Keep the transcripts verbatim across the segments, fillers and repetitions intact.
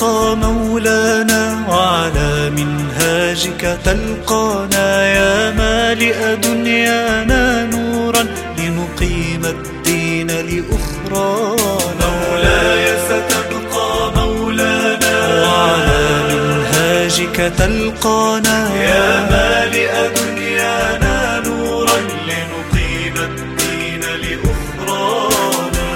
ستبقى مولانا، وعلى منهاجك تلقانا، يا مالئ دنيانا نورا لنقيم الدين لأخرانا. مولاي ستبقى مولانا، وعلى منهاجك تلقانا، يا مالئ دنيانا نورا لنقيم الدين لأخرانا.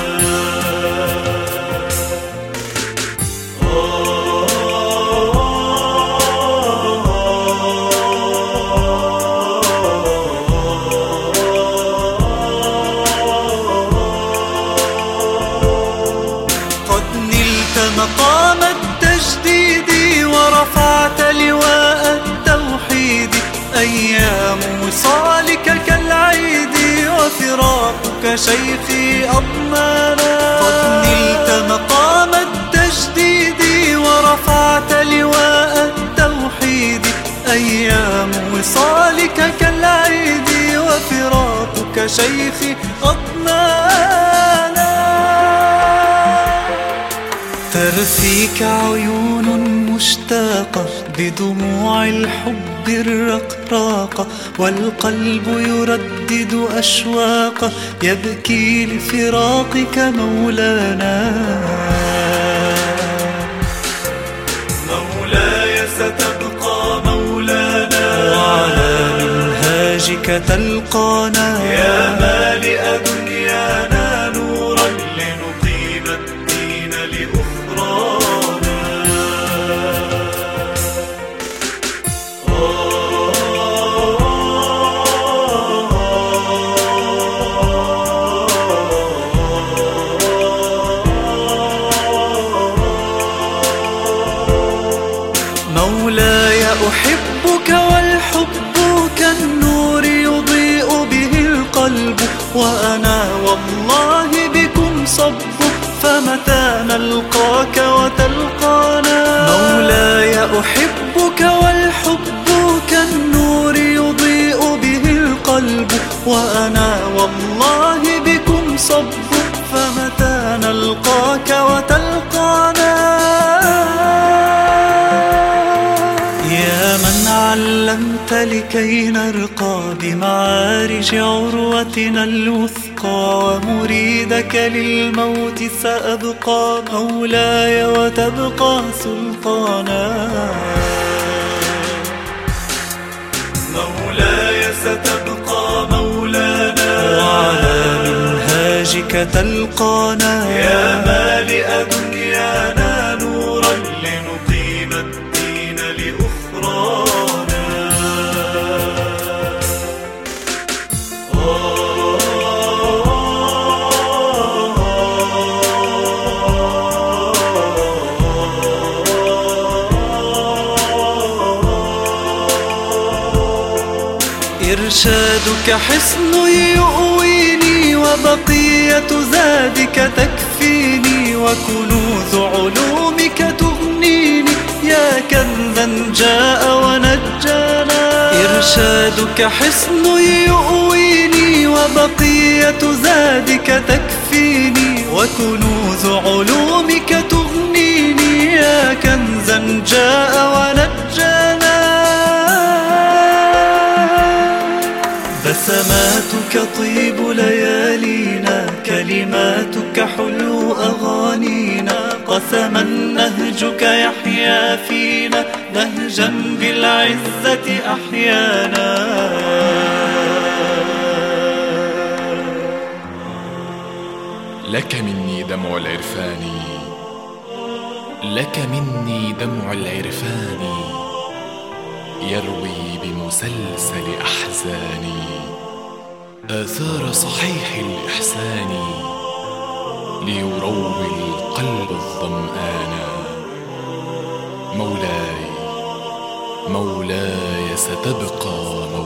مقام التجديد ورفعت لواء التوحيد، أيام وصالك كالعيد وفراقك شيخي أضمانا. قد نلت مقام التجديد ورفعت لواء التوحيد، أيام وصالك كالعيد وفراقك شيخي أضمانا. ترثيك عيون مشتاقة بدموع الحب الرقراقة، والقلب يردد أشواقه يبكي لفراقك مولانا. مولاي ستبقى مولانا، وعلى منهاجك تلقانا، يا مالئ دنيانا نورا لنقيم الدين لأخرانا. مولاي أحبك والحب كالنور يضيء به القلب، وأنا والله بكم صب، فمتى نلقاك وتلقانا. مولاي أحبك والحب كالنور يضيء به القلب، وأنا والله بكم صب، فمتى نلقاك وتلقانا. يا من علمت لكي نرقى بمعارج عروتنا الوثقى، ومريدك للموت سأبقى مولاي وتبقى سلطانا. مولاي ستبقى مولانا، وعلى منهاجك تلقانا، يا مالئ دنيانا نورا لنقيم الدين لأخرانا. إرشادك حصن يؤويني، وبقية زادك تكفيني، وكنوز علومك تغنيني، يا كنزا جاء ونجانا. إرشادك حصن يؤويني، وبقية زادك تكفيني، وكنوز علومك تغنيني، يا كنزا جاء ونجانا. بسماتك طيب ليالينا، كلماتك حلو أغانينا، قسما نهجك يحيا فينا، نهجا بالعزة أحيانا. لك مني دمع العرفان، لك مني دمع العرفان، يروي بمسلسل أحزاني آثار صحيح الإحسان، ليروي القلب الظمآن. مولاي مولاي ستبقى مولاي.